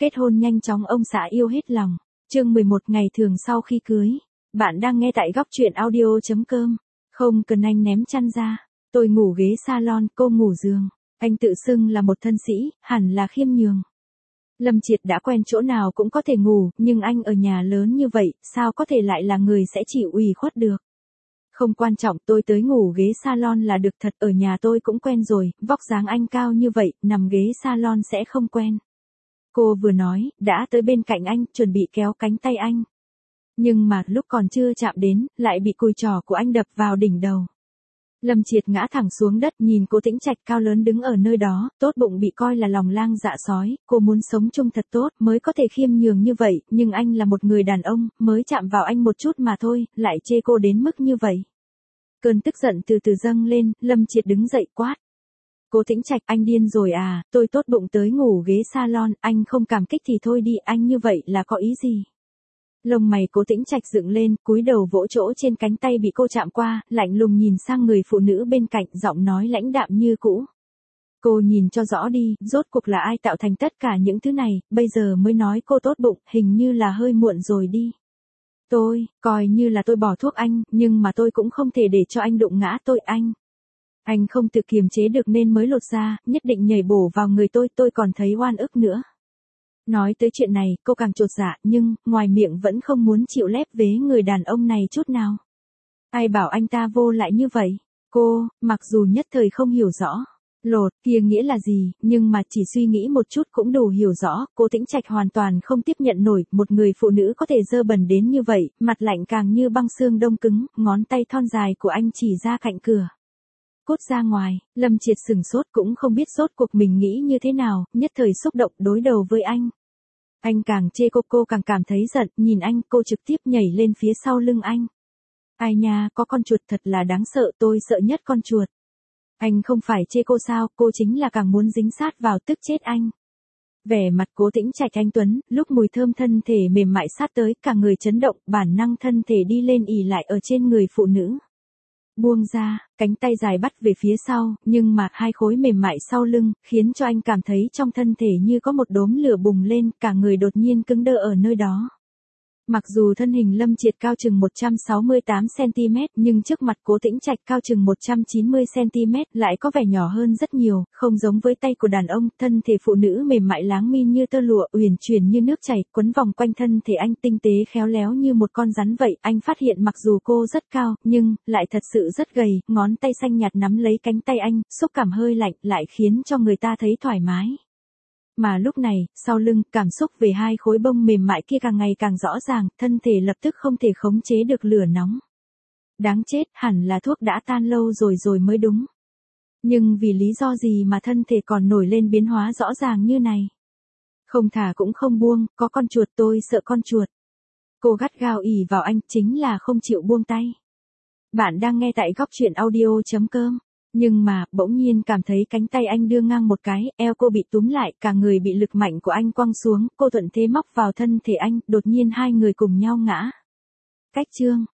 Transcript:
kết hôn nhanh chóng ông xã yêu hết lòng. Chương 11 ngày thường sau khi cưới. Bạn đang nghe tại góc truyện audio.com. Không cần anh ném chăn ra. Tôi ngủ ghế salon, cô ngủ giường. Anh tự xưng là một thân sĩ, hẳn là khiêm nhường. Lâm Triệt đã quen chỗ nào cũng có thể ngủ, nhưng anh ở nhà lớn như vậy, sao có thể lại là người sẽ chịu ủy khuất được. Không quan trọng, tôi tới ngủ ghế salon là được, thật ở nhà tôi cũng quen rồi, vóc dáng anh cao như vậy, nằm ghế salon sẽ không quen. Cô vừa nói, đã tới bên cạnh anh, chuẩn bị kéo cánh tay anh. Nhưng mà lúc còn chưa chạm đến, lại bị cùi trỏ của anh đập vào đỉnh đầu. Lâm Triệt ngã thẳng xuống đất, nhìn Cố Tĩnh Trạch cao lớn đứng ở nơi đó, tốt bụng bị coi là lòng lang dạ sói, cô muốn sống chung thật tốt mới có thể khiêm nhường như vậy, nhưng anh là một người đàn ông, mới chạm vào anh một chút mà thôi, lại chê cô đến mức như vậy. Cơn tức giận từ từ dâng lên, Lâm Triệt đứng dậy quát. Cố Tĩnh Trạch, anh điên rồi à, tôi tốt bụng tới ngủ ghế salon, anh không cảm kích thì thôi đi, anh như vậy là có ý gì? Lông mày Cố Tĩnh Trạch dựng lên, cúi đầu vỗ chỗ trên cánh tay bị cô chạm qua, lạnh lùng nhìn sang người phụ nữ bên cạnh, giọng nói lãnh đạm như cũ. Cô nhìn cho rõ đi, rốt cuộc là ai tạo thành tất cả những thứ này, bây giờ mới nói cô tốt bụng, hình như là hơi muộn rồi đi. Tôi, coi như là tôi bỏ thuốc anh, nhưng mà tôi cũng không thể để cho anh đụng ngã tôi anh. Anh không tự kiềm chế được nên mới lột ra, nhất định nhảy bổ vào người tôi còn thấy oan ức nữa. Nói tới chuyện này, cô càng chột dạ, nhưng, ngoài miệng vẫn không muốn chịu lép vế người đàn ông này chút nào. Ai bảo anh ta vô lại như vậy? Cô, mặc dù nhất thời không hiểu rõ, lột kia nghĩa là gì, nhưng mà chỉ suy nghĩ một chút cũng đủ hiểu rõ, Cố Tĩnh Trạch hoàn toàn không tiếp nhận nổi, một người phụ nữ có thể dơ bẩn đến như vậy, mặt lạnh càng như băng xương đông cứng, ngón tay thon dài của anh chỉ ra cạnh cửa. Cút ra ngoài, Lâm Triệt sừng sốt cũng không biết sốt cuộc mình nghĩ như thế nào, nhất thời xúc động đối đầu với anh. Anh càng chê cô càng cảm thấy giận, nhìn anh, cô trực tiếp nhảy lên phía sau lưng anh. Ai nha, có con chuột thật là đáng sợ, tôi sợ nhất con chuột. Anh không phải chê cô sao, cô chính là càng muốn dính sát vào tức chết anh. Vẻ mặt Cố Tĩnh Trạch anh tuấn, lúc mùi thơm thân thể mềm mại sát tới, cả người chấn động, bản năng thân thể đi lên ỉ lại ở trên người phụ nữ. Buông ra, cánh tay dài bắt về phía sau, nhưng mà hai khối mềm mại sau lưng, khiến cho anh cảm thấy trong thân thể như có một đốm lửa bùng lên, cả người đột nhiên cứng đơ ở nơi đó. Mặc dù thân hình Lâm Triệt cao chừng 168cm, nhưng trước mặt Cố Tĩnh Trạch cao chừng 190cm lại có vẻ nhỏ hơn rất nhiều, không giống với tay của đàn ông, thân thể phụ nữ mềm mại láng mi như tơ lụa, uyển chuyển như nước chảy, quấn vòng quanh thân thể anh tinh tế khéo léo như một con rắn vậy. Anh phát hiện mặc dù cô rất cao, nhưng lại thật sự rất gầy, ngón tay xanh nhạt nắm lấy cánh tay anh, xúc cảm hơi lạnh, lại khiến cho người ta thấy thoải mái. Mà lúc này, sau lưng, cảm xúc về hai khối bông mềm mại kia càng ngày càng rõ ràng, thân thể lập tức không thể khống chế được lửa nóng. Đáng chết, hẳn là thuốc đã tan lâu rồi mới đúng. Nhưng vì lý do gì mà thân thể còn nổi lên biến hóa rõ ràng như này? Không thả cũng không buông, có con chuột, tôi sợ con chuột. Cô gắt gao ỉ vào anh, chính là không chịu buông tay. Bạn đang nghe tại góc truyện audio.com. Nhưng mà, bỗng nhiên cảm thấy cánh tay anh đưa ngang một cái, eo cô bị túm lại, cả người bị lực mạnh của anh quăng xuống, cô thuận thế móc vào thân thể anh, đột nhiên hai người cùng nhau ngã. Cách chương.